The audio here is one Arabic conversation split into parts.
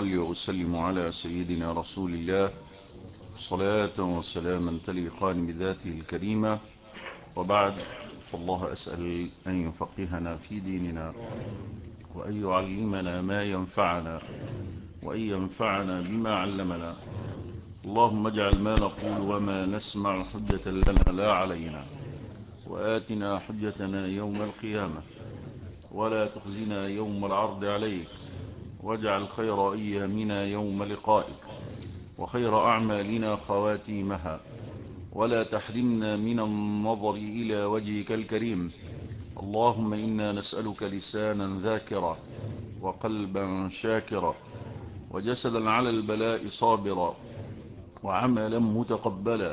وأصلي وأسلم على سيدنا رسول الله صلاة وسلاما تليقان بذاته الكريمة، وبعد، فالله أسأل أن يفقهنا في ديننا وأن يعلمنا ما ينفعنا وأن ينفعنا بما علمنا. اللهم اجعل ما نقول وما نسمع حجة لنا لا علينا، وآتنا حجتنا يوم القيامة ولا تخزنا يوم العرض عليك، واجعل خير أيامنا يوم لقائك وخير أعمالنا خواتيمها، ولا تحرمنا من النظر إلى وجهك الكريم. اللهم إنا نسألك لسانا ذاكرا وقلبا شاكرا وجسدا على البلاء صابرا وعملا متقبلا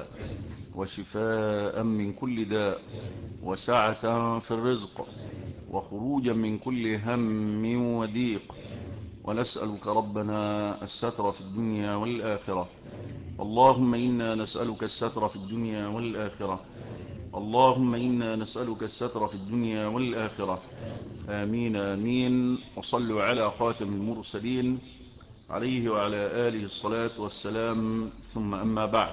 وشفاء من كل داء وسعة في الرزق وخروجا من كل هم وضيق. ونسألك ربنا الستر في الدنيا والآخرة. اللهم إنا نسألك الستر في الدنيا والآخرة. اللهم إنا نسألك الستر في الدنيا والآخرة. آمين آمين. وصلوا على خاتم المرسلين عليه وعلى آله الصلاة والسلام، ثم أما بعد،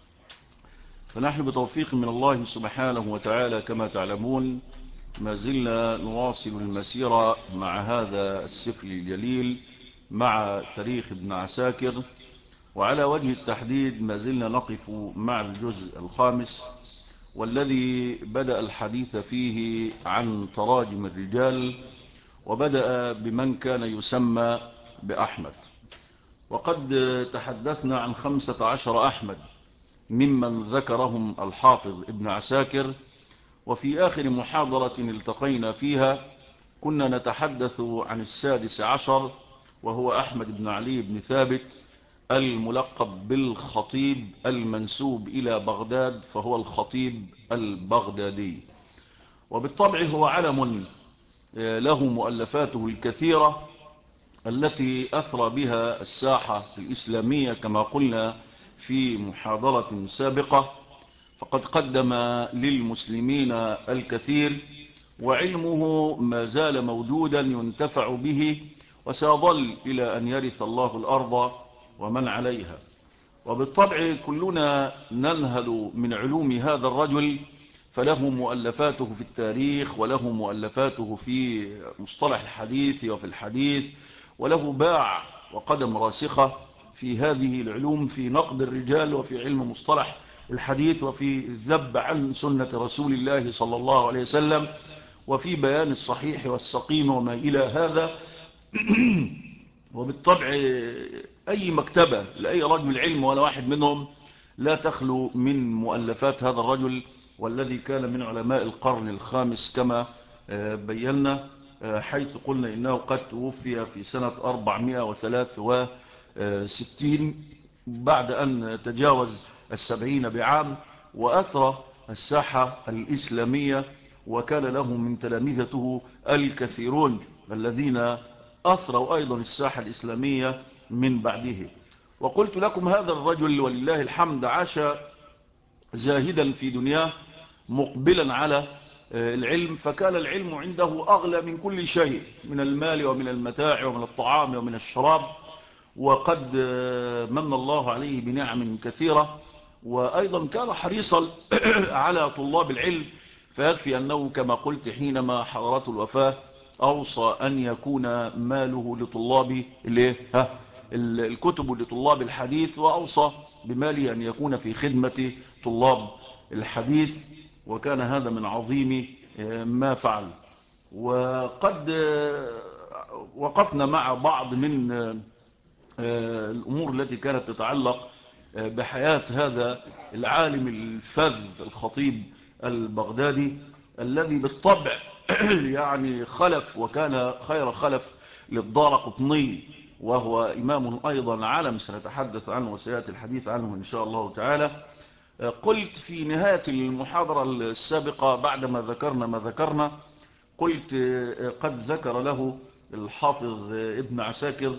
فنحن بتوفيق من الله سبحانه وتعالى كما تعلمون ما زلنا نواصل المسيرة مع هذا السفر الجليل، مع تاريخ ابن عساكر، وعلى وجه التحديد ما زلنا نقف مع الجزء الخامس، والذي بدأ الحديث فيه عن تراجم الرجال، وبدأ بمن كان يسمى بأحمد. وقد تحدثنا عن 15 أحمد ممن ذكرهم الحافظ ابن عساكر، وفي آخر محاضرة التقينا فيها كنا نتحدث عن 16، وهو أحمد بن علي بن ثابت الملقب بالخطيب المنسوب إلى بغداد، فهو الخطيب البغدادي. وبالطبع هو علم له مؤلفاته الكثيرة التي أثرى بها الساحة الإسلامية كما قلنا في محاضرة سابقة، فقد قدم للمسلمين الكثير، وعلمه ما زال موجودا ينتفع به، وسيظل إلى أن يرث الله الأرض ومن عليها. وبالطبع كلنا ننهل من علوم هذا الرجل، فله مؤلفاته في التاريخ، وله مؤلفاته في مصطلح الحديث وفي الحديث، وله باع وقدم راسخة في هذه العلوم، في نقد الرجال وفي علم مصطلح الحديث وفي الذب عن سنة رسول الله صلى الله عليه وسلم وفي بيان الصحيح والسقيم وما إلى هذا. وبالطبع أي مكتبة لأي رجل علم ولا واحد منهم لا تخلو من مؤلفات هذا الرجل، والذي كان من علماء القرن الخامس كما بينا، حيث قلنا إنه قد توفي في سنة 463 بعد أن تجاوز 70 بعام، وأثرى الساحة الإسلامية، وكان له من تلامذته الكثيرون الذين أثروا أيضا الساحة الإسلامية من بعده. وقلت لكم هذا الرجل ولله الحمد عاش زاهدا في دنياه مقبلا على العلم، فكان العلم عنده أغلى من كل شيء، من المال ومن المتاع ومن الطعام ومن الشراب، وقد من الله عليه بنعم كثيرة. وأيضا كان حريصا على طلاب العلم، فيكفي أنه كما قلت حينما حضرته الوفاة أوصى أن يكون ماله لطلاب الكتب لطلاب الحديث، وأوصى بماله أن يكون في خدمة طلاب الحديث، وكان هذا من عظيم ما فعل. وقد وقفنا مع بعض من الأمور التي كانت تتعلق بحياة هذا العالم الفذ الخطيب البغدادي، الذي بالطبع يعني خلف وكان خير خلف للدارقطني، وهو إمام أيضا عالم سنتحدث عنه وسيأتي الحديث عنه إن شاء الله تعالى. قلت في نهاية المحاضرة السابقة بعدما ذكرنا ما ذكرنا، قلت قد ذكر له الحافظ ابن عساكر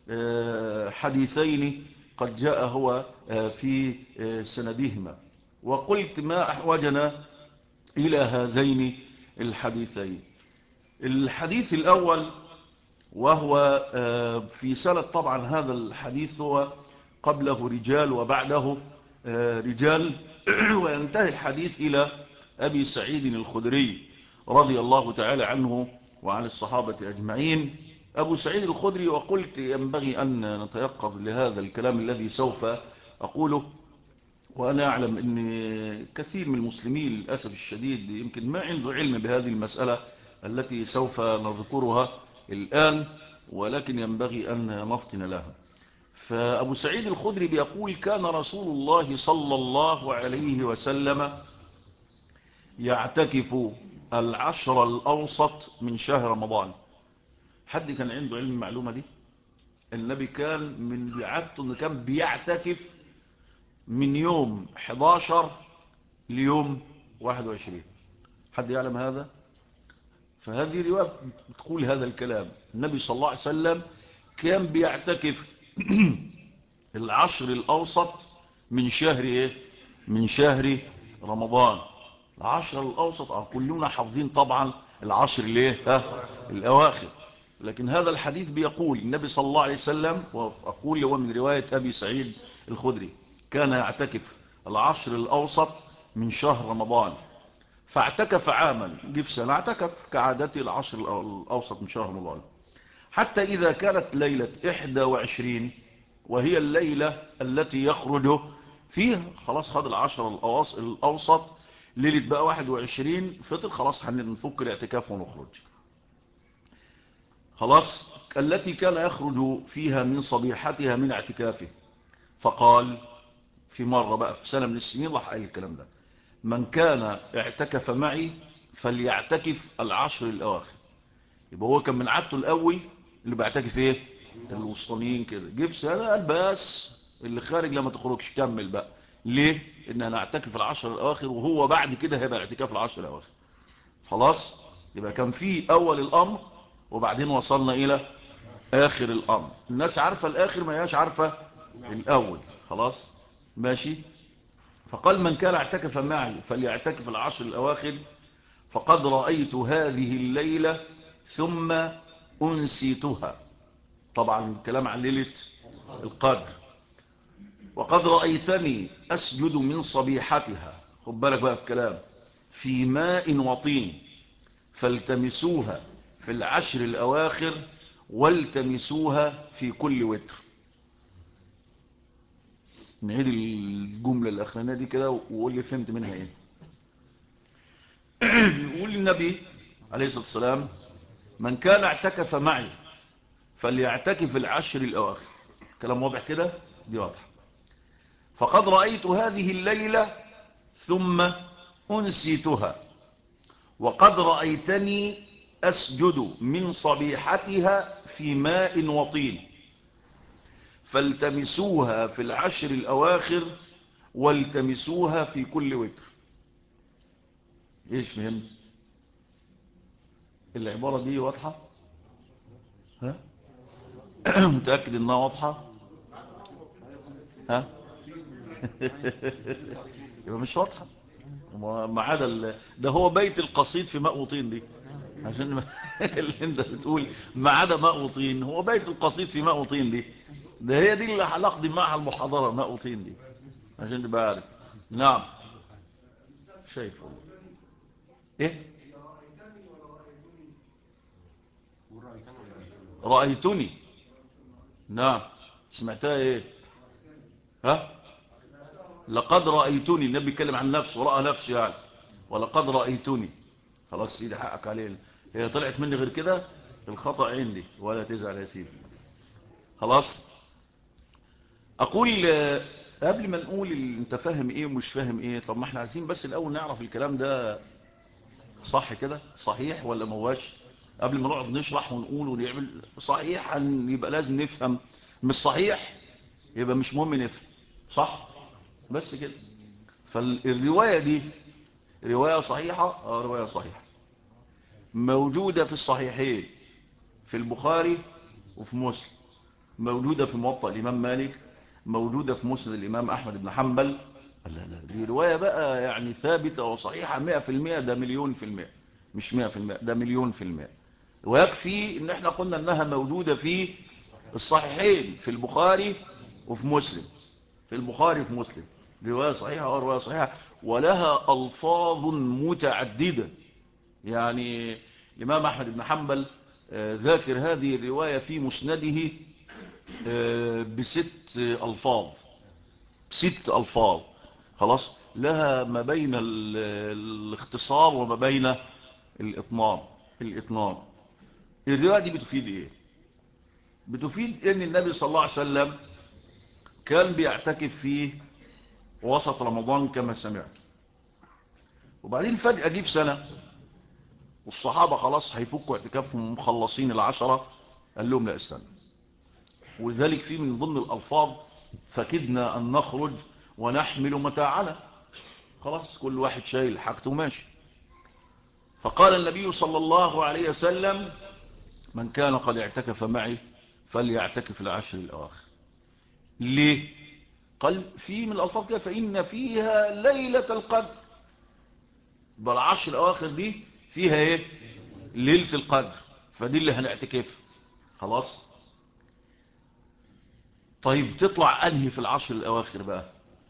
حديثين قد جاء هو في سندهما، وقلت ما أحوجنا إلى هذين الحديثين. الحديث الأول وهو في سنة طبعا هذا الحديث هو قبله رجال وبعده رجال وينتهي الحديث إلى أبي سعيد الخدري رضي الله تعالى عنه وعن الصحابة أجمعين. أبو سعيد الخدري، وقلت ينبغي أن نتيقظ لهذا الكلام الذي سوف أقوله، وأنا أعلم أن كثير من المسلمين للأسف الشديد يمكن ما عنده علم بهذه المسألة التي سوف نذكرها الآن، ولكن ينبغي أن نفطن لها. فأبو سعيد الخدري بيقول: كان رسول الله صلى الله عليه وسلم يعتكف العشر الأوسط من شهر رمضان. حد كان عنده علم المعلومة دي؟ النبي كان من عادته أنه كان بيعتكف من يوم 11 ليوم 21. حد يعلم هذا؟ فهذه رواية بتقول هذا الكلام. النبي صلى الله عليه وسلم كان بيعتكف العشر الأوسط من شهر إيه؟ من شهر رمضان. العشر الأوسط كلنا حافظين طبعا العشر الأواخر، لكن هذا الحديث بيقول النبي صلى الله عليه وسلم، وأقول هو من رواية أبي سعيد الخدري، كان يعتكف العشر الأوسط من شهر رمضان. فاعتكف عاما، جه في سنة اعتكف كعادته العشر الأوسط من شهر رمضان، حتى إذا كانت ليلة 21 وهي الليلة التي يخرج فيها، خلاص خد العشر الأوسط، ليلة بقى 21 فطر، خلاص هنفك الاعتكاف ونخرج. خلاص التي كان يخرج فيها من صبيحتها من اعتكافه. فقال في مرة بقى في سنة من السنين راح قال الكلام ده: من كان اعتكف معي فليعتكف العشر الأواخر. يبقى هو كان من عادته الأول اللي بيعتكف ايه؟ الوسطانيين كده. جه في سنة قال بس اللي خارج لما تخرجش كمل بقى. ليه؟ ان انا اعتكف العشر الأواخر، وهو بعد كده هيبقى اعتكاف العشر الأواخر. خلاص يبقى كان في أول الأمر وبعدين وصلنا إلى آخر الأمر. الناس عارفة الآخر، ما هياش عارفة الأول. خلاص ماشي. فقال: من كان اعتكف معي فليعتكف العشر الأواخر، فقد رأيت هذه الليلة ثم أنسيتها. طبعا الكلام عن ليلة القدر. وقد رأيتني أسجد من صبيحتها، خد بالك بقى الكلام، في ماء وطين، فالتمسوها في العشر الأواخر والتمسوها في كل وتر. نعيد الجملة الأخرانية دي كده وقول لي فهمت منها ايه. يقول النبي عليه الصلاة والسلام: من كان اعتكف معي فليعتكف العشر الأواخر. كلام واضح كده؟ دي واضح. فقد رأيت هذه الليلة ثم أنسيتها، وقد رأيتني أسجد من صبيحتها في ماء وطين، فالتمسوها في العشر الأواخر والتمسوها في كل وتر. ايش فهمت؟ العبارة دي واضحة؟ ها؟ متأكد انها واضحة؟ ها؟ يبقى مش واضحة. ما عدا ده هو بيت القصيد في ماء وطين دي، عشان اللي انت بتقول ما عدا ماء وطين، هو بيت القصيد في ماء وطين دي، ده هي دي اللي هنقضي معها المحاضرة، ماء وطين دي، عشان تبقى عارف. نعم شايفه ايه؟ رأيتني. نعم سمعتها ايه؟ ها؟ لقد رأيتني. النبي يتكلم عن نفسه ورأى نفسه يعني. ولقد رأيتني. خلاص سيدي حقك عليه، هي طلعت مني غير كده الخطأ عندي، ولا تزعل يا سيدي. خلاص اقول قبل ما نقول انت فاهم ايه ومش فاهم ايه، طب ما احنا عايزين بس الاول نعرف الكلام ده صح كده، صحيح ولا مواش، قبل ما نقعد نشرح ونقول ونعمل. صحيح يبقى لازم نفهم، مش صحيح يبقى مش مهم نفهم، صح؟ بس كده. فالرواية دي رواية صحيحة، رواية صحيحة موجودة في الصحيحين، في البخاري وفي مسلم، موجودة في موطأ الإمام مالك، موجودة في مسند الإمام أحمد بن حنبل. لا دي رواية بقى يعني ثابتة وصحيحة 100%، ده 1,000,000%، مش 100%، ده 1,000,000%. ويكفي ان احنا قلنا انها موجودة في الصحيحين، في البخاري وفي مسلم، في البخاري وفي مسلم، رواية صحيحة ورواية صحيحة، ولها ألفاظ متعددة. يعني الإمام أحمد بن حنبل ذاكر هذه الرواية في مسنده بست ألفاظ، ست ألفاظ. خلاص، لها ما بين الاختصار وما بين الإطناب. الرواية دي بتفيد إيه؟ بتفيد إن النبي صلى الله عليه وسلم كان بيعتكف في وسط رمضان كما سمعت، وبعدين فجأة جه في سنة والصحابة خلاص هيفكوا اعتكافهم مخلصين العشرة، قال لهم لا استنى. ولذلك في من ضمن الألفاظ فكدنا أن نخرج ونحمل متاعنا، خلاص كل واحد شايل حاجته ماشي. فقال النبي صلى الله عليه وسلم من كان قد اعتكف معي فليعتكف العشر الأواخر. ليه؟ قال في من الألفاظ كده فإن فيها ليلة القدر، بالعشر الأواخر دي فيها ايه؟ ليلة القدر، فدي اللي هنعتكف. خلاص. طيب تطلع أنهي في العشر الأواخر بقى؟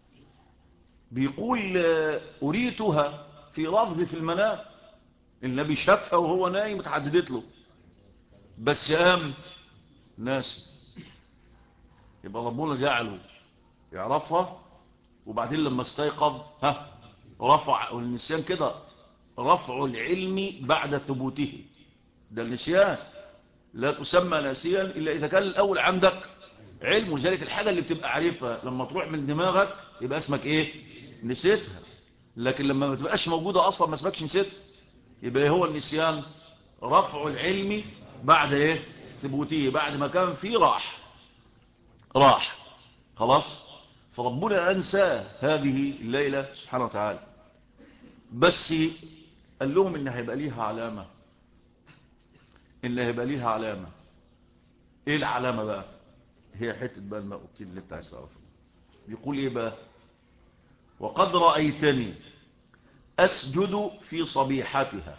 بيقول أريتها في لفظ في المنام، النبي شافها وهو نايم اتحددت له، بس قام ناس، يبقى ربنا جعله يعرفها، وبعدين لما استيقظ رفع النسيان كده، رفع العلم بعد ثبوته، ده النسيان لا تسمى ناسيا إلا إذا كان الأول عندك علم. وذلك الحاجة اللي بتبقى عارفها لما تروح من دماغك يبقى اسمك إيه؟ نسيتها. لكن لما ما تبقاش موجودة أصلا ما اسمكش نسيتها، يبقى هو النسيان رفع العلم بعد إيه؟ ثبوته، بعد ما كان فيه راح. خلاص. فربنا أنسى هذه الليلة سبحانه وتعالى، بس قال لهم إن هيبقى ليها علامة، إن هيبقى ليها علامة. إيه العلامة بقى؟ هي حتة بقى الماء والطين اللي انت عايز تعرفه. بيقول إيه بقى؟ وقد رأيتني أسجد في صبيحتها.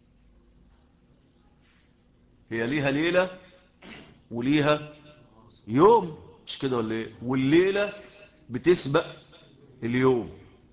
هي ليها ليلة وليها يوم، مش كده ولا ايه؟ والليلة بتسبق اليوم.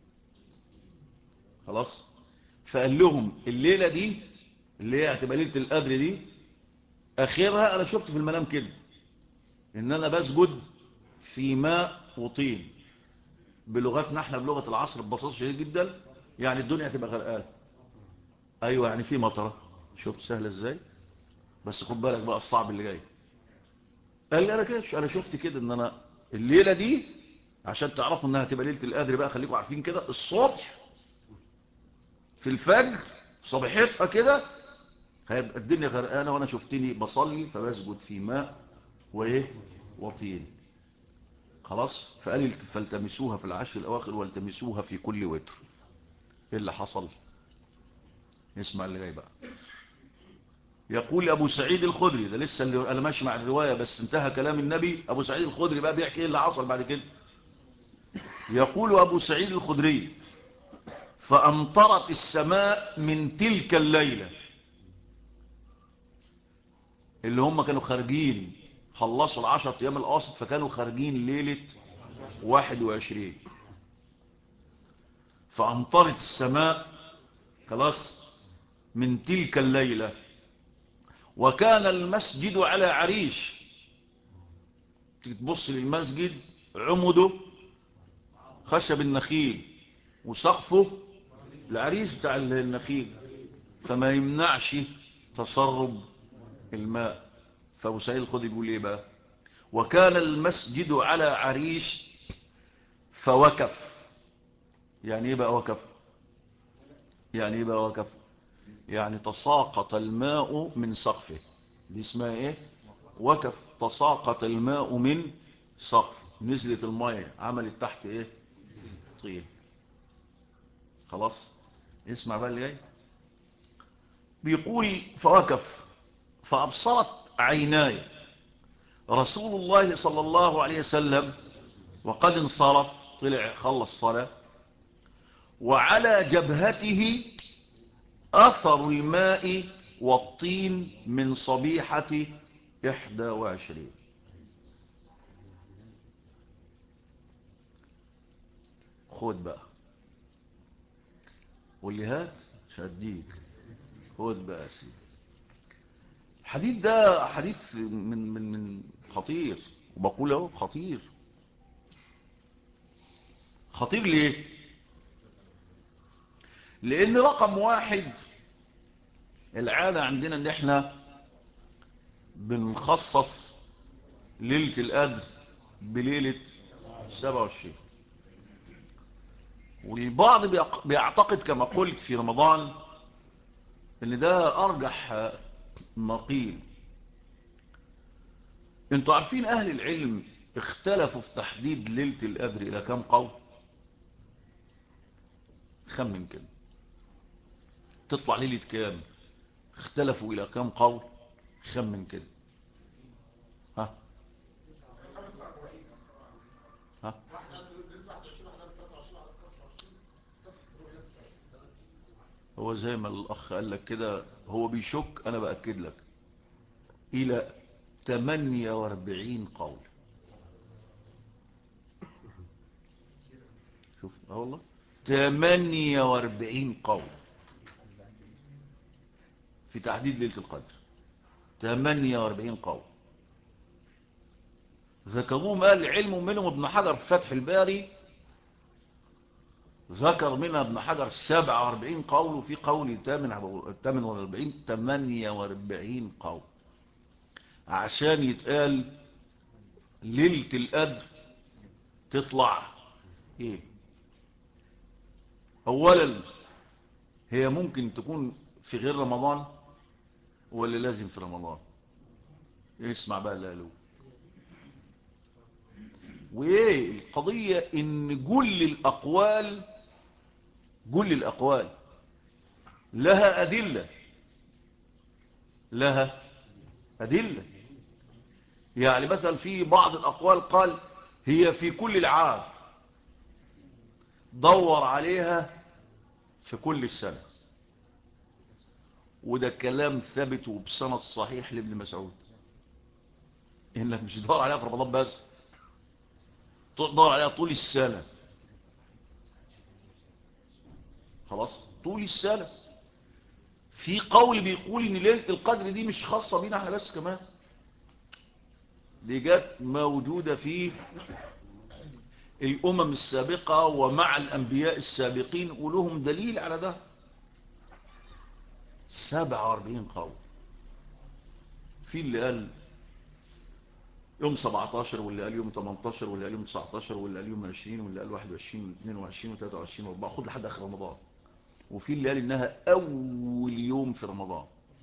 خلاص. فقال لهم الليلة دي اللي هي هتبقى ليلة القدر دي، اخرها انا شفت في المنام كده ان انا بسجد في ماء وطين. بلغتنا احنا بلغة العصر ببساطة شديد جدا، يعني الدنيا هتبقى غرقان. ايوه يعني في مطره. شفت سهله ازاي؟ بس خد بالك بقى الصعب اللي جاي. قال لي انا كده، انا شفت كده ان انا الليله دي، عشان تعرفوا انها هتبقى ليله القدر بقى، خليكم عارفين كده، الصبح في الفجر صبيحتها كده هيبقى الدنيا غرقانه، وانا شفتني بصلي فبسجد في ماء وايه وطين. خلاص. فقال لي فالتمسوها في العشر الاواخر والتمسوها في كل وتر. ايه اللي حصل؟ اسمع اللي جاي بقى. يقول أبو سعيد الخدري، ده لسه اللي أنا ماشي مع الرواية بس انتهى كلام النبي. أبو سعيد الخدري بقى بيحكي إيه اللي حصل بعد كده. يقول أبو سعيد الخدري فأمطرت السماء من تلك الليلة، اللي هم كانوا خارجين خلصوا العشر أيام الأواسط، فكانوا خارجين ليلة 21. فأمطرت السماء خلاص من تلك الليلة، وكان المسجد على عريش. تبص للمسجد عمده خشب النخيل وسقفه العريس بتاع النخيل، فما يمنعش تسرب الماء. فأبو سعيد الخدري بيقول ايه بقى؟ وكان المسجد على عريش فوكف. يعني ايه بقى وكف؟ يعني ايه بقى وكف؟ يعني تساقط الماء من سقفه. دي اسمها ايه؟ وكف. تساقط الماء من سقفه، نزلت المية عملت تحت ايه؟ طين. خلاص. اسمع بقى اللي جاي. بيقول فوكف فأبصرت عيناي رسول الله صلى الله عليه وسلم وقد انصرف، طلع خلص صلاة، وعلى جبهته أثر الماء والطين من صبيحة 21. خد بقى، واللي هات مش هديك. خد بقى يا سيدي، الحديث ده حديث من خطير، وبقول اهو خطير. خطير ليه؟ لان رقم واحد، العادة عندنا ان احنا بنخصص ليلة القدر بليلة 27، والبعض بيعتقد كما قلت في رمضان ان ده ارجح ما قيل. انتوا عارفين اهل العلم اختلفوا في تحديد ليلة القدر الى كم قول؟ خمن كده، تطلع ليلة كام؟ اختلفوا الى كم قول؟ خمن كده. ها ها هو زي ما الاخ قال لك كده، هو بيشك، انا باكد لك الى 48 قول. شوف والله 48 قول في تحديد ليلة القدر. 48 قول ذكروهم اهل العلم، ومنهم ابن حجر في فتح الباري ذكر منها ابن حجر 47 قول، وفي قول 48 قول، عشان يتقال ليلة القدر تطلع ايه. اولا هي ممكن تكون في غير رمضان ولا لازم في رمضان؟ اسمع بقى اللي قالوه. وايه القضية؟ ان كل الاقوال لها ادلة، لها ادلة. يعني مثلا في بعض الاقوال قال هي في كل العام، دور عليها في كل السنة، وده كلام ثابت وبسند صحيح لابن مسعود، انك مش تدور عليها في رمضان بس، تدور عليها طول السنة. خلاص طول السنة. في قول بيقول ان ليلة القدر دي مش خاصة بينا احنا بس، كمان دي جت موجودة في الامم السابقة ومع الانبياء السابقين، ولهم دليل على ده. 47 قول. في اللي قال يوم 17، واللي قال يوم 18، واللي قال يوم 19، واللي قال يوم 20، واللي قال 21 و22 و23 و24، خد لحد اخر رمضان. وفي اللي قال انها اول يوم في رمضان.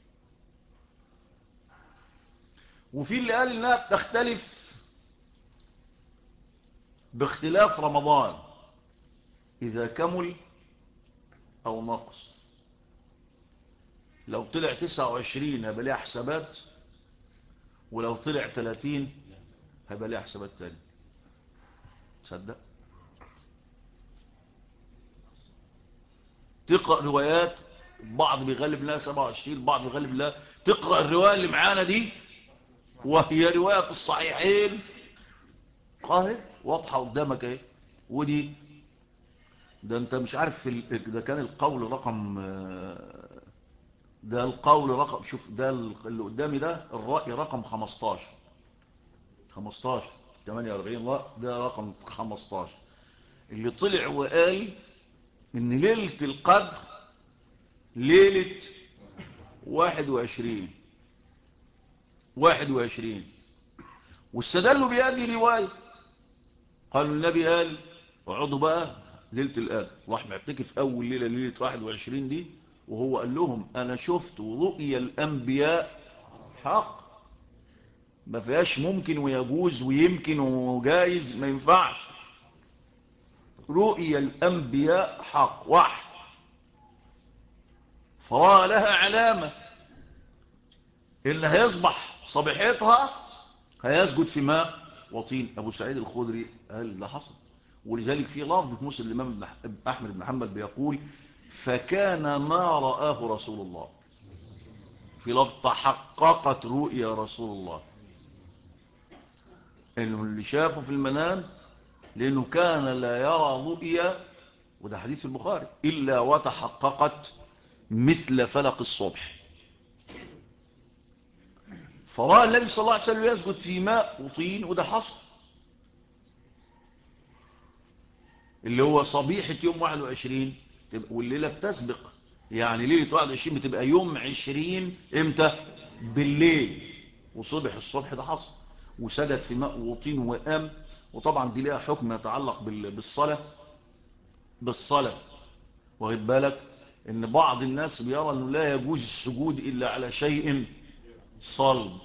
وفي اللي قال انها بتختلف باختلاف رمضان، اذا كمل او نقص. لو طلع 29 هيبقى ليها حسابات، ولو طلع 30 هيبقى ليها حسابات تاني. تصدق؟ تقرأ روايات، بعض بيغلب لها 27، بعض بيغلب لها. تقرأ الرواية اللي معانا دي وهي رواية في الصحيحين، قاهر واضحة قدامك اهي. ودي ده انت مش عارف ده كان القول رقم، ده القول رقم، شوف ده اللي قدامي ده الرأي رقم 15. 48 رأي، ده رقم 15 اللي طلع وقال ان ليلة القدر ليلة 21. واستدلوا بهذه رواية، قالوا النبي قال اقعدوا بقى ليلة القدر، راح معتكف اول ليلة ليلة 21 دي، وهو قال لهم انا شفت رؤيا الانبياء حق، ما فيهاش ممكن ويجوز ويمكن وجايز، ما ينفعش. رؤيا الانبياء حق وحي، فرأى لها علامة، اللي هيصبح صبيحتها هيسجد في ماء وطين. ابو سعيد الخدري قال ده حصل، ولذلك في لفظ في مسلم الامام احمد بن حنبل بيقول فكان ما رآه رسول الله. في لفظ تحققت رؤيا رسول الله، اللي شافه في المنام، لأنه كان لا يرى رؤيا، وده حديث البخاري، إلا وتحققت مثل فلق الصبح. فرأى النبي صلى الله عليه وسلم يسجد في ماء وطين، وده حصل، اللي هو صبيحة يوم 21، والليلة بتسبق، يعني ليلة 21 بتبقى يوم 20 امتى؟ بالليل، وصبح الصبح ده حصل، وسجد في ماء وطين وقام. وطبعا دي لها حكم يتعلق بالصلاة، واخد بالك ان بعض الناس بيرى انه لا يجوز السجود الا على شيء صلب،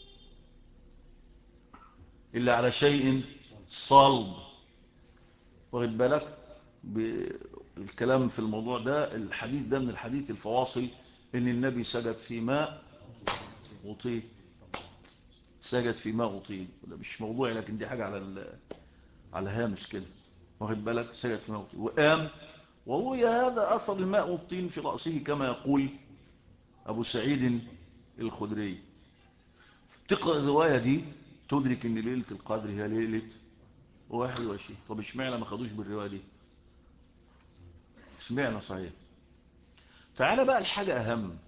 الا على شيء صلب، واخد بالك. الكلام في الموضوع ده، الحديث ده من الحديث الفواصل، ان النبي سجد في ماء وطين، سجد في ماء وطين، ده مش موضوعي، لكن دي حاجة على هامش كده، واخد بالك، سجد في ماء وطين وقام. وروي هذا أثر الماء والطين في رأسه كما يقول أبو سعيد الخدري. تقرأ الرواية دي تدرك ان ليلة القدر هي ليلة 21. طب اشمعنى ما خدوش بالرواية دي؟ اشمعنى؟ صحيح. تعال بقى الحاجة أهم،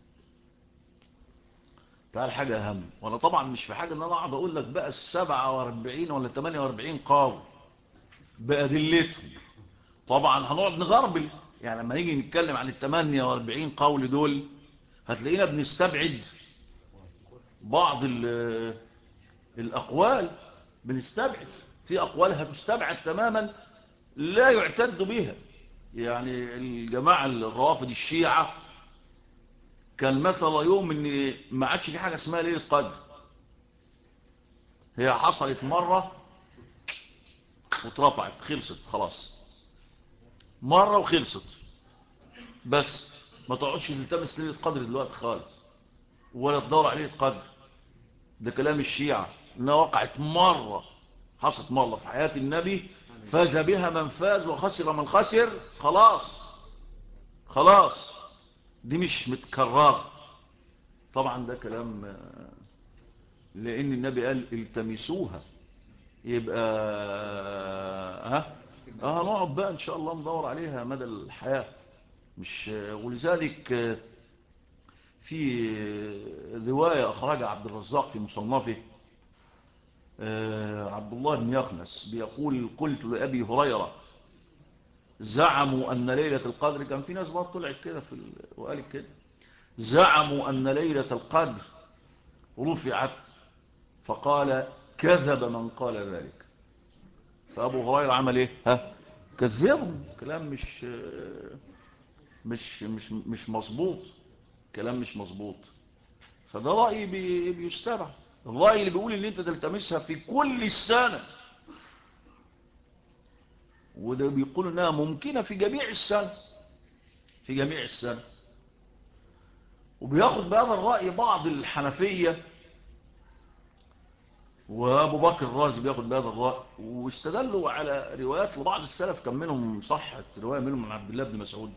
تعال حاجة أهم، وأنا طبعا مش في حاجة أن أنا أقعد أقول لك بقى 47 ولا 48 قول بأدلتهم. طبعا هنقعد نغربل، يعني لما نيجي نتكلم عن 48 قول دول هتلاقينا بنستبعد بعض الأقوال، بنستبعد في أقوال هتستبعد تماما، لا يعتد بها. يعني الجماعة الروافض الشيعة كان مثل يوم ان ما عادش في حاجة اسمها ليلة قدر، هي حصلت مرة واترفعت، خلصت خلاص، مرة وخلصت، بس ما تقعدش تلتمس ليلة قدر دلوقتي خالص، ولا تدور على ليلة قدر. ده كلام الشيعة، انها وقعت مرة، حصلت مرة في حياة النبي، فاز بها من فاز وخسر من خسر، خلاص خلاص، دي مش متكررة. طبعا ده كلام، لان النبي قال التمسوها، يبقى هنقعد بقى ان شاء الله ندور عليها مدى الحياة، مش ولذلك في رواية اخرجها عبد الرزاق في مصنفه، عبد الله بن يخنس بيقول قلت لأبي هريرة زعموا أن ليلة القدر، كان في ناس بقى طلعت كده وقالت كده، زعموا أن ليلة القدر رفعت، فقال كذب من قال ذلك. فأبو هريرة عمل ايه؟ كذبهم، كلام مش مظبوط، كلام مش مظبوط. فده رأي بيستبع، الرأي اللي بيقول ان انت تلتمسها في كل السنة، وده بيقول انها ممكنة في جميع السنة، في جميع السنة. وبياخد بهذا الرأي بعض الحنفية، وابو بكر الرازي بياخد بهذا الرأي، واستدلوا على روايات لبعض السلف، كان منهم صحت رواية منهم عن عبد الله بن مسعود.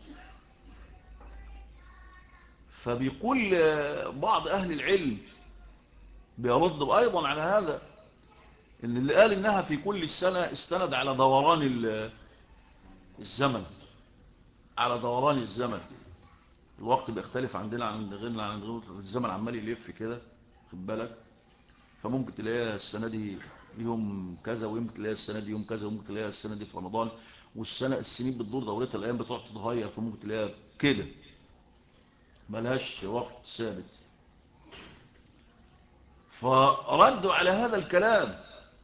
فبيقول بعض اهل العلم بيرد ايضا على هذا، ان اللي قال انها في كل السنة استند على دوران الزمن، على دوران الزمن. الوقت بيختلف عندنا عن غيرنا، عن غيرنا الزمن عمال يلف كده، خد بالك. فممكن تلاقيها السنة دي يوم كذا، ويمكن تلاقيها السنة دي يوم كذا، وممكن تلاقيها السنة دي في رمضان، السنين بتدور دورتها، الأيام بتقعد تتغير، فممكن تلاقيها كده ملهاش وقت ثابت. فردوا على هذا الكلام،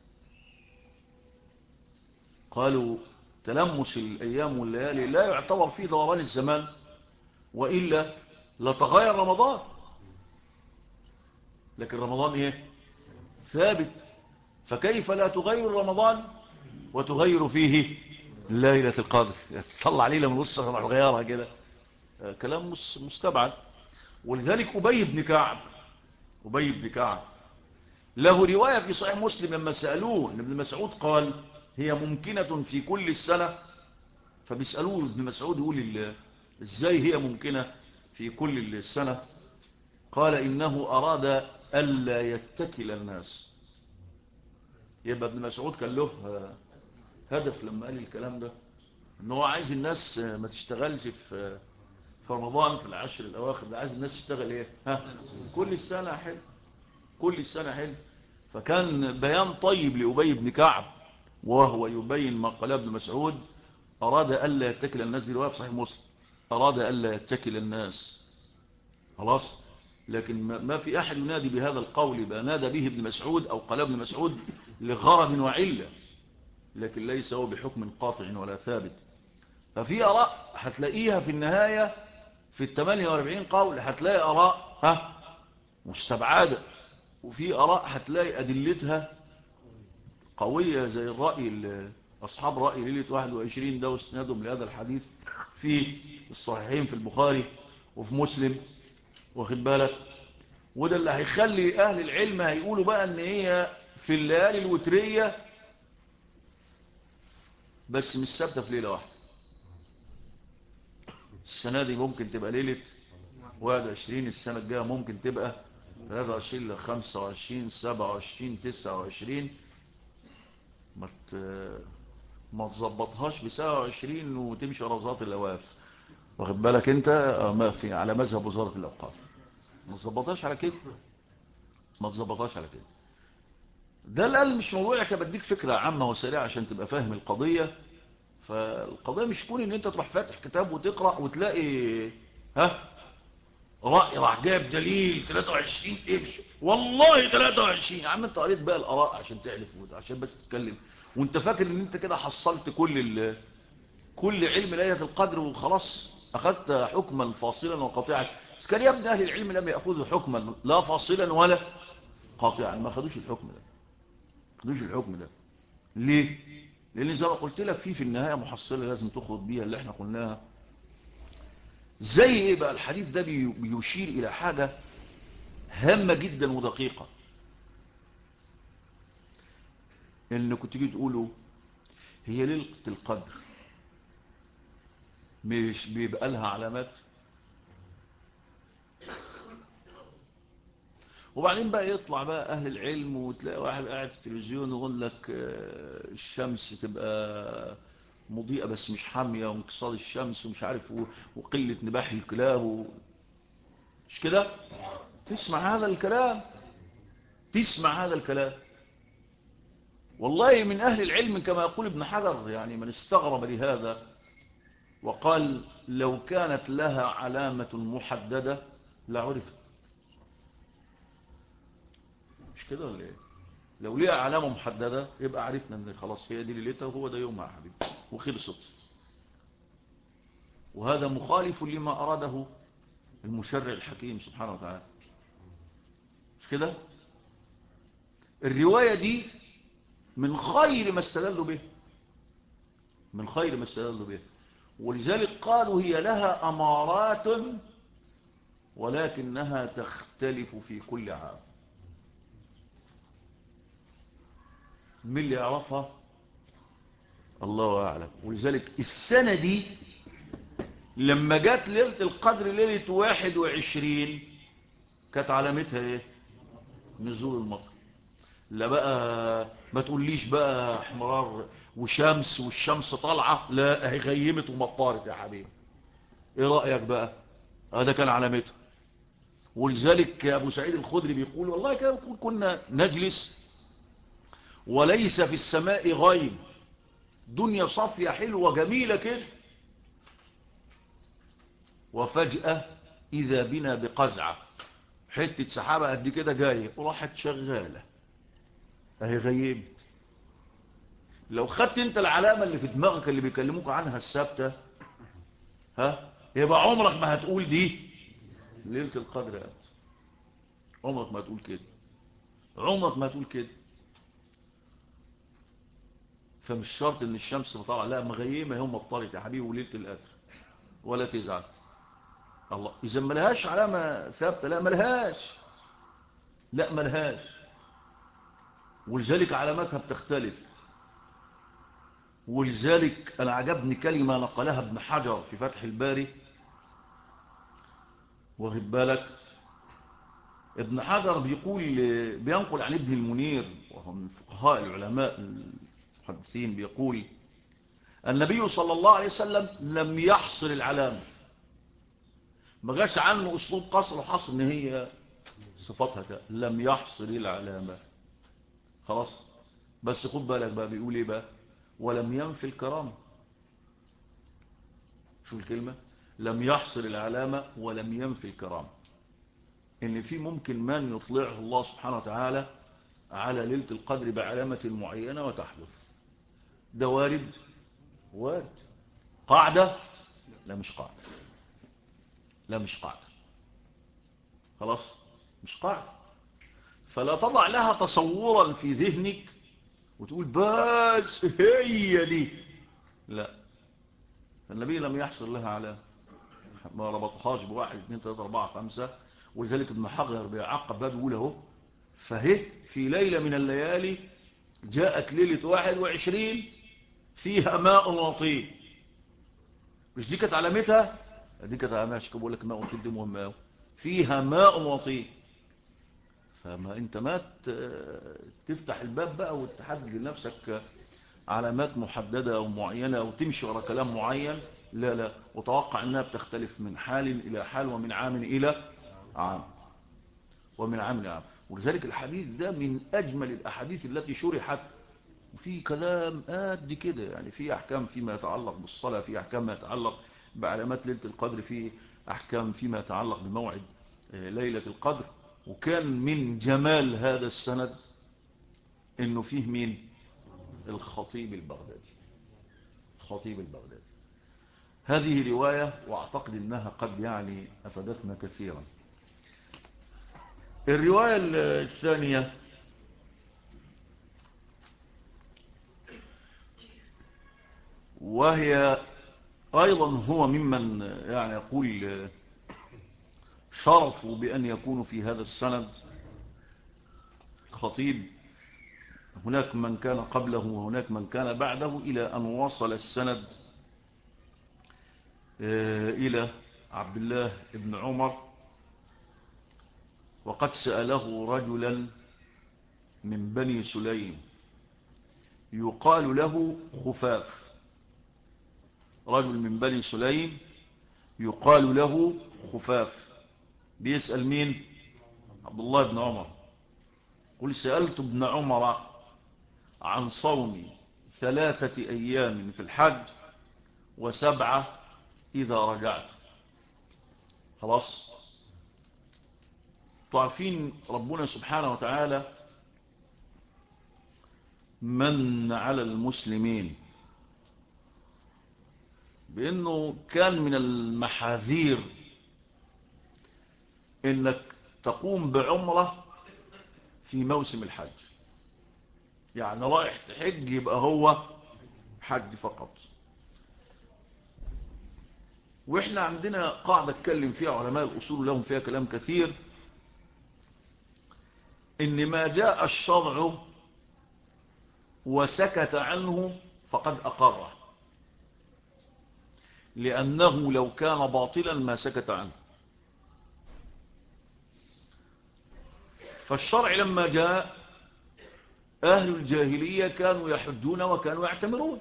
قالوا تلمس الأيام والليالي لا يعتبر فيه دوران الزمان، وإلا لتغير رمضان، لكن رمضان ايه؟ ثابت. فكيف لا تغير رمضان وتغير فيه ليلة القدر؟ تطلع ليلة من وسط راح غيرها كده، كلام مستبعد. ولذلك أبي بن كعب له رواية في صحيح مسلم لما سألوه، ابن مسعود قال هي ممكنة في كل السنة، فبيسألوه ابن مسعود يقول ازاي هي ممكنة في كل السنة؟ قال إنه أراد ألا يتكل الناس. يبقى ابن مسعود كان له هدف لما قال الكلام ده، إنه هو عايز الناس ما تشتغلش في رمضان في العشر الأواخر، ده عايز الناس تشتغل إيه؟ كل السنة حلو، كل السنة حلو. فكان بيان طيب لأبي بن كعب وهو يبين ما قال ابن مسعود: أراد ألا يتكل الناس. دي رواية في صحيح مسلم، أراد ألا يتكل الناس. خلاص. لكن ما في أحد ينادي بهذا القول، بقى نادى به ابن مسعود أو قال ابن مسعود لغرض وعلة، لكن ليس هو بحكم قاطع ولا ثابت. ففي آراء هتلاقيها في النهاية في 48 قول، هتلاقي آراء مستبعدة، وفي آراء هتلاقي أدلتها قوية، زي الرأي أصحاب رأي ليلة 21 ده واستنادهم لهذا الحديث في الصحيحين في البخاري وفي مسلم، واخد بالك. وده اللي هيخلي أهل العلم هيقولوا بقى ان هي في الليالي الوترية، بس مش ثابتة في ليلة واحدة. السنة دي ممكن تبقى ليلة 21، السنة الجاية ممكن تبقى 23 25 27 29. ما تظبطهاش ب 27 وتمشي ورا وزارة الأوقاف، واخد بالك انت، ما في على مذهب وزارة الأوقاف. ما تظبطهاش على كده، ما تظبطهاش على كده. ده الآن مش موضوعك، بديك فكرة عامة وسريعة عشان تبقى فاهم القضية. فالقضية مش كون ان انت تروح فاتح كتاب وتقرأ وتلاقي رأي راح جايب دليل 23 امشي والله 23. يا عم انت قريت بقى الآراء عشان تعرف، عشان بس تتكلم وانت فاكر ان انت كده حصلت كل علم ليلة القدر وخلاص اخذت حكما فاصلا وقاطعا. بس كان يا ابن اهل العلم لم يأخذوا حكما لا فاصلا ولا قاطعا، ما اخذوش الحكم ده، ما اخذوش الحكم ده. ليه؟ لان زي ما قلت لك في النهاية محصلة لازم تخرج بيها اللي احنا قلناها. زي ايه بقى؟ الحديث ده بيشير الى حاجة هامة جدا ودقيقة. انكم تيجي تقولوا هي ليلة القدر مش بيبقى لها علامات؟ وبعدين بقى يطلع بقى اهل العلم وتلاقي واحد قاعد في التلفزيون ويقول لك الشمس تبقى مضيئة بس مش حامية، وانكسار الشمس ومش عارف وقلة نباح الكلاب مش كده؟ تسمع هذا الكلام، تسمع هذا الكلام. والله من أهل العلم كما يقول ابن حجر، يعني من استغرب لهذا وقال لو كانت لها علامة محددة لعرفت. مش كده ولا ايه؟ لو ليها علامة محددة يبقى عرفنا ان خلاص هي دي ليلتها وهو ده يومها يا حبيبي وخلصت. وهذا مخالف لما أراده المشرع الحكيم سبحانه وتعالى. مش كده؟ الرواية دي من خير ما استدلوا به، من خير ما استدلوا به. ولذلك قالوا هي لها أمارات ولكنها تختلف في كل عام. من اللي يعرفها؟ الله أعلم. ولذلك السنة دي لما جات ليلة القدر ليلة 21 كانت علامتها ايه؟ نزول المطر. لا بقى ما تقوليش بقى احمرار وشمس والشمس طالعة، لا هي غيمت ومطارت يا حبيبي. ايه رأيك بقى؟ هذا كان علامتها. ولذلك ابو سعيد الخدري بيقول والله كنا نجلس وليس في السماء غيم، دنيا صافية حلوة جميلة كده، وفجأة إذا بنا بقزعة، حتة سحابة قد كده جاية وراحت شغالة اهي غيمت. لو خدت انت العلامة اللي في دماغك اللي بيكلموك عنها الثابتة، يبقى عمرك ما هتقول دي ليلة القدر يا أبت. عمرك ما هتقول كده، عمرك ما هتقول كده. فمش شرط ان الشمس طالعه، لا مغيمه يوم مطرت يا حبيبي وليله القدر، ولا تزعل. الله اذا ما لهاش علامه ثابته، لا ما لهاش، لا ما لهاش. ولذلك علاماتها بتختلف. ولذلك انا عجبني كلمه نقلها ابن حجر في فتح الباري، واخد بالك، ابن حجر بينقل عن ابن المنير وهو من فقهاء العلماء المحدثين، بيقول النبي صلى الله عليه وسلم لم يحصر العلامة، ما جاش عنه أسلوب قصر وحصر إن هي صفتها كده، لم يحصر العلامة خلاص. بس خد بالك بقى بيقول إيه بقى، ولم ينفي الكرامة. شو الكلمة؟ لم يحصر العلامة ولم ينفي الكرامة، إن في ممكن من يطلعه الله سبحانه وتعالى على ليلة القدر بعلامة معينة وتحدث، ده وارد وارد. قاعدة؟ لا مش قاعدة، لا مش قاعدة خلاص، مش قاعدة. فلا تضع لها تصورا في ذهنك وتقول بس هي دي، لا. النبي لم يحصل لها علامة، ما ربطهاش بواحد اثنين ثلاثة أربعة خمسة. ولذلك ابن حجر بيعقب باب يقول اهو، فهي في ليلة من الليالي جاءت ليلة 21 فيها ماء وطين. مش دي كانت علامتها؟ دي كانت علامتها. عشان بقول لك ماء وطين دي مهمة قوي، فيها ماء وطين. فما انت ما تفتح الباب بقى وتحدد لنفسك علامات محددة أو معينة أو تمشي ورا كلام معين، لا لا، وتوقع أنها بتختلف من حال إلى حال ومن عام إلى عام ومن عام إلى عام. ولذلك الحديث ده من أجمل الأحاديث التي شرحت، وفي كلام قد كده يعني، في أحكام فيما يتعلق بالصلاة، في أحكام ما يتعلق بعلامات ليلة القدر، في أحكام فيما يتعلق بموعد ليلة القدر. وكان من جمال هذا السند إنه فيه مين؟ الخطيب البغدادي. الخطيب البغدادي. هذه رواية وأعتقد أنها قد يعني أفادتنا كثيرا. الرواية الثانية وهي أيضا هو ممن يعني يقول شرفوا بأن يكونوا في هذا السند خطيب. هناك من كان قبله وهناك من كان بعده، إلى أن وصل السند إلى عبد الله بن عمر، وقد سأله رجلا من بني سليم يقال له خفاف. رجل من بني سليم يقال له خفاف بيسأل مين؟ عبد الله بن عمر. قل سألت ابن عمر عن صوم 3 أيام في الحج و7 إذا رجعت. خلاص. تعرفين ربنا سبحانه وتعالى من على المسلمين بأنه كان من المحاذير إنك تقوم بعمرة في موسم الحج. يعني رايح تحج يبقى هو حج فقط. وإحنا عندنا قاعدة اتكلم فيها علماء الأصول لهم فيها كلام كثير، إن ما جاء الشرع وسكت عنه فقد أقره، لأنه لو كان باطلا ما سكت عنه. فالشرع لما جاء أهل الجاهلية كانوا يحجون وكانوا يعتمرون.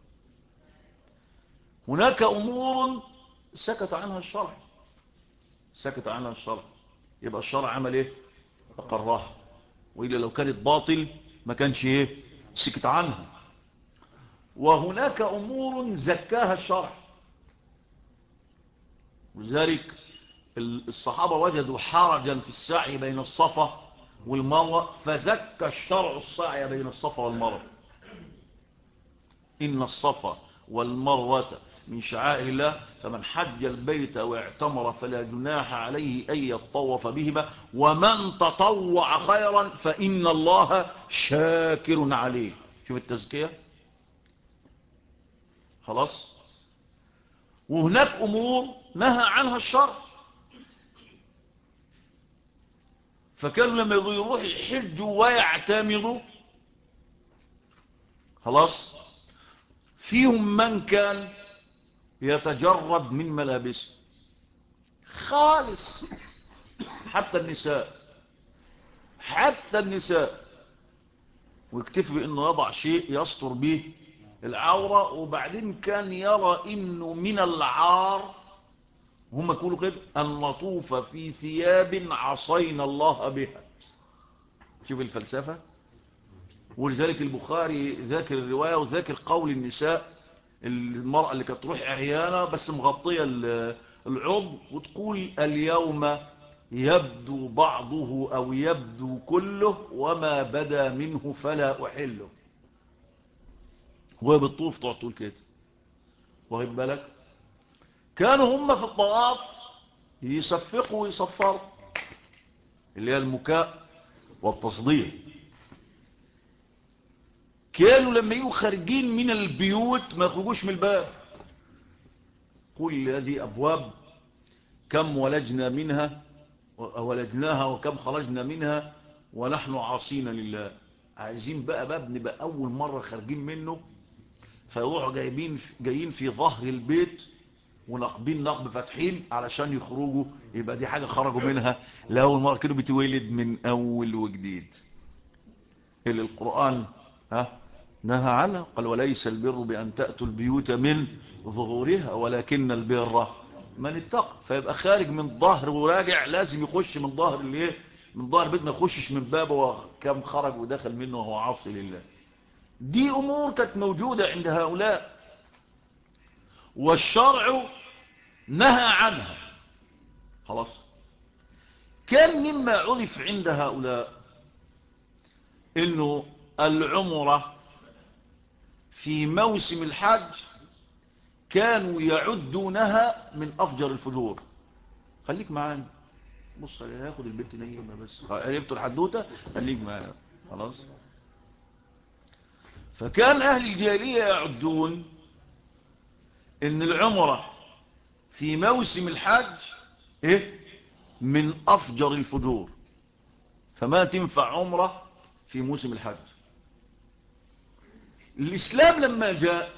هناك أمور سكت عنها الشرع، سكت عنها الشرع، يبقى الشرع عمل إيه؟ أقرها. وإلا لو كانت باطل ما كانش إيه؟ سكت عنها. وهناك أمور زكاها الشرع. لذلك الصحابة وجدوا حرجا في السعي بين الصفا والمروة فزكى الشرع السعي بين الصفا والمروة. إن الصفا والمروة من شعائر الله، فمن حج البيت واعتمر فلا جناح عليه أن يطوف بهما، ومن تطوع خيرا فإن الله شاكر عليه. شوف التزكية. خلاص. وهناك أمور نهى عنها الشرع، فكانوا لما يروح يحج ويعتمروا خلاص فيهم من كان يتجرد من ملابسه خالص، حتى النساء حتى النساء، ويكتفي بأنه يضع شيء يستر به العورة. وبعدين كان يرى أنه من العار، هم يقولوا كده، أن نطوف في ثياب عصينا الله بها. شوف الفلسفة. ولذلك البخاري ذاكر الرواية وذاكر قول النساء، المرأة اللي كانت تروح عريانة بس مغطية العضو، وتقول اليوم يبدو بعضه أو يبدو كله وما بدا منه فلا أحله. وهي بالطوف تقعد تقول كده. واخد بالك؟ كانوا هم في الطواف يصفقوا ويصفروا، اللي هي المكاء والتصدير. كانوا لما يجوا خارجين من البيوت ما يخرجوش من الباب. كل هذه أبواب كم ولجنا منها ولجناها وكم خرجنا منها ونحن عاصين لله. عايزين بقى باب نبقى أول مرة خارجين منه، فيروحوا جايين في ظهر البيت ونقبين نقب فاتحين علشان يخرجوا، يبقى دي حاجة خرجوا منها لأول مرة. كانوا بيتولد من أول وجديد. اللي القرآن نهى عنها، قال وليس البر بأن تأتوا البيوت من ظهورها ولكن البر من اتقى. فيبقى خارج من ظهر وراجع لازم يخش من ظهر الايه، من ظهر البيت، ما يخشش من بابه وكم خرج ودخل منه وهو عاصي لله. دي أمور كانت موجودة عند هؤلاء والشرع نهى عنها. خلاص. كان مما عرف عند هؤلاء انه العمرة في موسم الحج كانوا يعدونها من افجر الفجور. خليك معايا، بص هياخد البنت نيمة بس عرفتوا الحدوتة، خليك معايا. خلاص. فكان اهل الجاهلية يعدون ان العمرة في موسم الحج من افجر الفجور، فما تنفع عمرة في موسم الحج. الاسلام لما جاء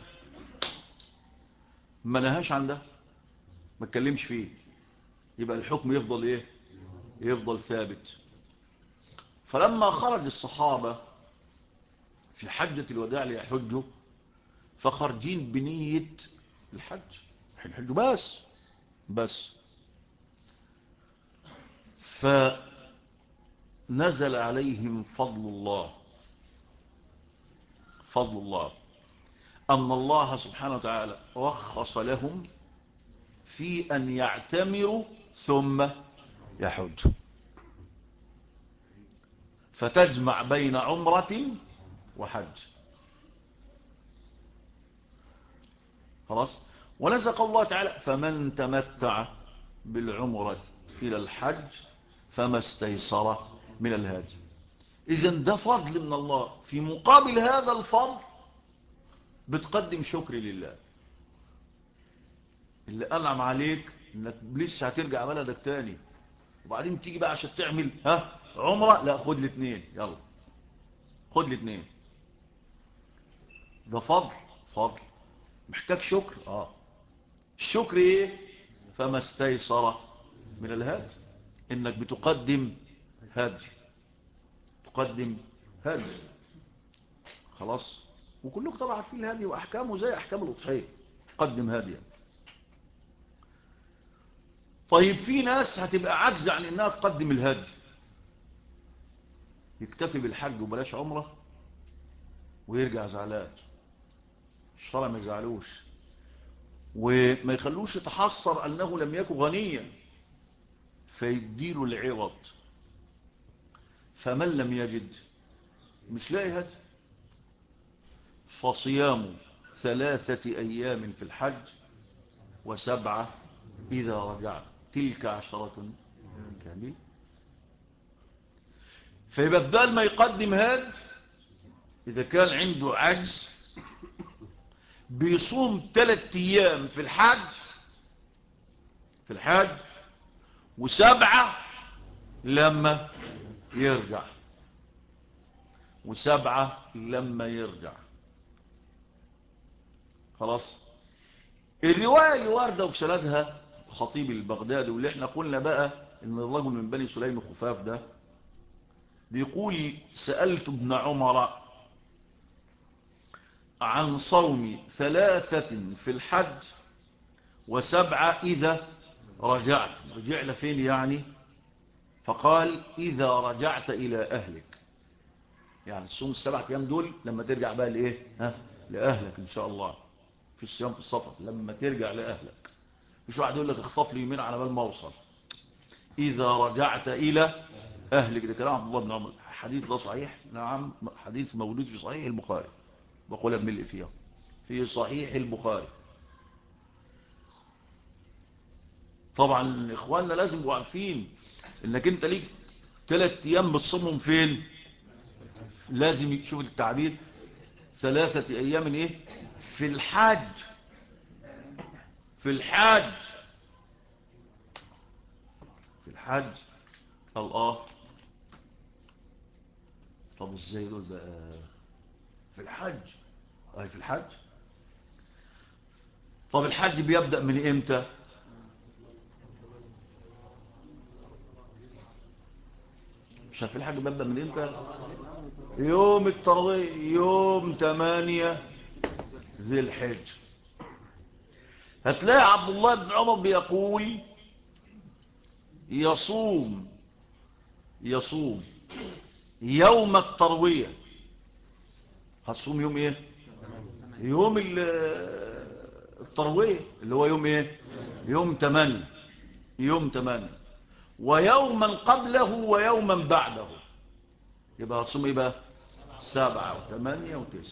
ما نهاش عن ده، ما اتكلمش فيه، يبقى الحكم يفضل يفضل ثابت. فلما خرج الصحابة في حجة الوداع ليحجوا، فخرجين بنية الحج بس فنزل عليهم فضل الله أن الله سبحانه وتعالى رخص لهم في أن يعتمروا ثم يحجوا، فتجمع بين عمرة وحج. خلاص. ونزل قول الله تعالى فمن تمتع بالعمرة إلى الحج فما استيسر من الهدي. إذن ده فضل من الله. في مقابل هذا الفضل بتقدم شكر لله اللي أنعم عليك إنك لسه هترجع بلدك تاني، وبعدين تيجي بقى عشان تعمل عمرة، لا خد الاثنين، يلا خد الاثنين. ده فضل محتاج شكر. الشكر فما استيسر من الهدي، انك بتقدم هدي، خلاص. وكلكم طبعا عارفين الهدي واحكامه زي احكام الاضحيه، قدم هديا. طيب في ناس هتبقى عاجزه عن انها تقدم الهدي، يكتفي بالحج وبلاش عمره ويرجع زعلان. الشرع ما يزعلوش وما يخلوش يتحسر انه لم يكن غنيا، فيديله العوض. فمن لم يجد مش لاقي هدي، فصيام 3 أيام في الحج و7 إذا رجعت تلك 10 كاملة. فيبقى بدال ما يقدم هاد، إذا كان عنده عجز بيصوم 3 أيام في الحج و7 لما يرجع. خلاص. الرواية اللي واردة في سندها خطيب البغدادي، واللي احنا قلنا بقى ان الرجل من بني سليم خفاف بيقول سألت ابن عمر عن صوم 3 في الحج و7 إذا رجعنا فين يعني؟ فقال إذا رجعت إلى أهلك، يعني الصوم 7 أيام دول لما ترجع بقى لإيه؟ لأهلك إن شاء الله. في الصيام في السفر لما ترجع لأهلك، مش واحد يقول لك اخطف لي يمين على بال ما اوصل. إذا رجعت إلى أهلك، ده كلام عبد الله بن عمر. حديث ده صحيح؟ نعم، حديث موجود في صحيح البخاري، بقولها بملء فيها، في صحيح البخاري. طبعا إخواننا لازم يبقوا عارفين إنك أنت ليك 3 أيام بتصومهم فين. لازم يشوف التعبير 3 أيام إيه؟ في الحج. في الحج، في الحج. الله، طب ازاي دول بقى في الحج؟ في الحج. طب الحج بيبدأ من امتى؟ مش عارف الحج بيبدأ من امتى؟ يوم التروية، يوم 8 ذي الحج. هتلاقي عبد الله بن عمر بيقول يصوم يوم التروية. هتصوم يوم ايه؟ يوم التروية اللي هو يوم ايه؟ يوم 8. يوم 8 ويوما قبله ويوما بعده. يبقى هتصوم ايه بقى؟ 7 و8 و9.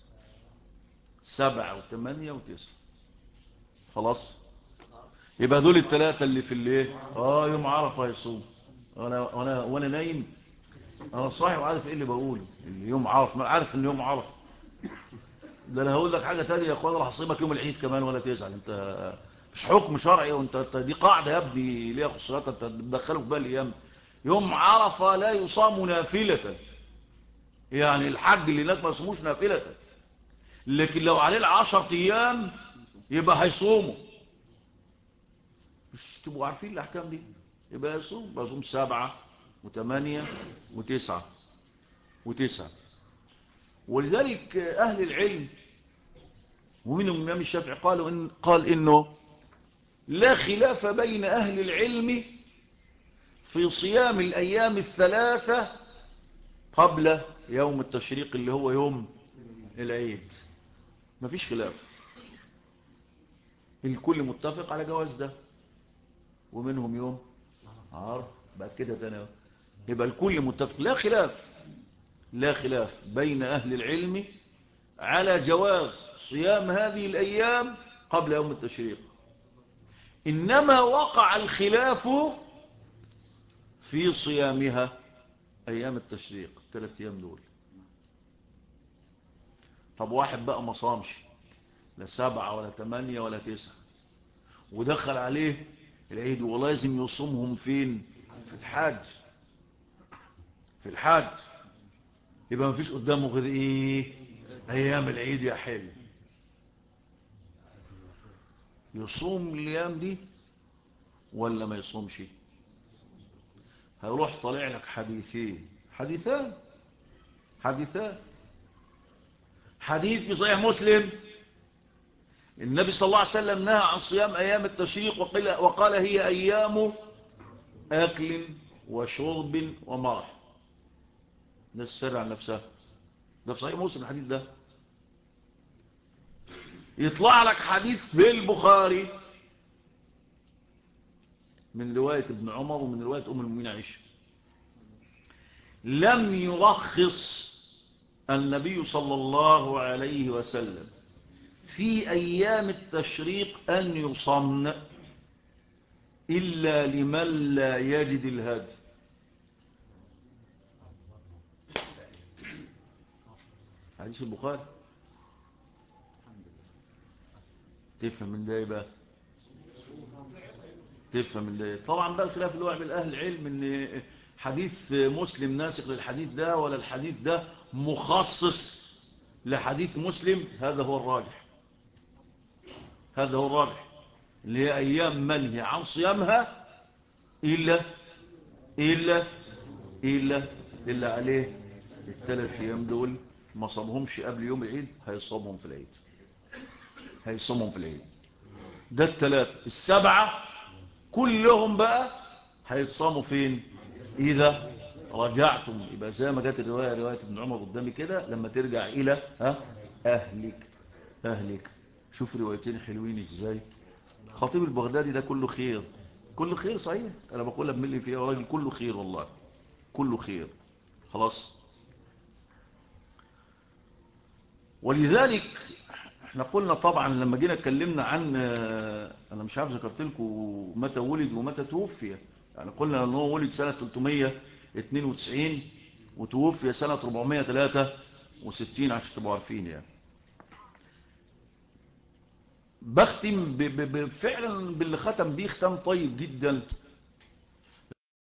7 و8 و9. خلاص. يبقى دول ال3 اللي في الايه. يوم عرفه هيصوم. وانا نايم، انا صاحي وعارف ايه اللي بقوله. اليوم عرفه، ما عارف ان يوم عرفه. ده انا هقول لك حاجه تانية يا اخوان، راح اصيبك يوم العيد كمان ولا تزعل انت. مش حكم شرعي، وانت دي قاعده يا ابني ليها خصوصيات انت بتدخله في بالي ايام. يوم عرفه لا يصام نافله، يعني الحج اللي هناك ما يصوموش نافله، لكن لو عليه 10 ايام يبقى هيصوموا. مش تبقوا عارفين الاحكام دي؟ يبقى يصوم 7 و8 و9 و9. ولذلك اهل العلم ومنهم الامام الشافعي قال انه لا خلاف بين اهل العلم في صيام الايام ال3 قبل يوم التشريق اللي هو يوم العيد. مفيش خلاف، الكل متفق على جواز ده. ومنهم يوم عارف بعد كده تاني، يبقى الكل متفق. لا خلاف بين أهل العلم على جواز صيام هذه الأيام قبل يوم التشريق. إنما وقع الخلاف في صيامها أيام التشريق 3 أيام دول. طب واحد بقى ما صامش لا 7 ولا 8 ولا 9، ودخل عليه العيد ولازم يصومهم فين؟ في الحج. في الحج يبقى ما فيش قدامه غير ايه؟ ايام العيد يا حلو. يصوم الايام دي ولا ما يصومش؟ هيروح طالع لك حديثان. حديث في صحيح مسلم، النبي صلى الله عليه وسلم نهى عن صيام ايام التشريق وقال هي ايام اكل وشرب ومرح. ده السر عن نفسها، ده في صحيح مسلم الحديث ده. يطلع لك حديث في البخاري من رواية ابن عمر ومن رواية أم المؤمنين عائشة، لم يرخص النبي صلى الله عليه وسلم في أيام التشريق أن يصمن إلا لمن لا يجد الهدي. حديث البخاري. تفهم من ده بقى؟ تفهم من ده طبعا بقى الخلاف اللي هو عمل أهل العلم ان حديث مسلم ناسخ للحديث ده ولا الحديث ده مخصص لحديث مسلم. هذا هو الراجح، اللي هي أيام منهي عن صيامها إلا اللي عليه الثلاث ايام دول ما صامهمش قبل يوم العيد هيصومهم في العيد، هيصومهم في العيد. ده الثلاثة. السبعة كلهم بقى هيتصاموا فين؟ إذا رجعتم. يبقى زي ما جت الرواية، رواية ابن عمر قدامي كده، لما ترجع إلى أهلك. شوف روايتين حلوين إزاي. خطيب البغدادي ده كله خير، كله خير صحيح، أنا بقولها بملي فيها راجل كله خير والله، كله خير. خلاص. ولذلك احنا قلنا طبعا لما جينا اتكلمنا عن، انا مش عارف ذكرت لكم متى ولد ومتى توفي. يعني قلنا ان هو ولد سنة 392 وتوفي سنة 463 عشان تبقوا عارفين. يعني بختم فعلا باللي ختم بيه ختام طيب جدا.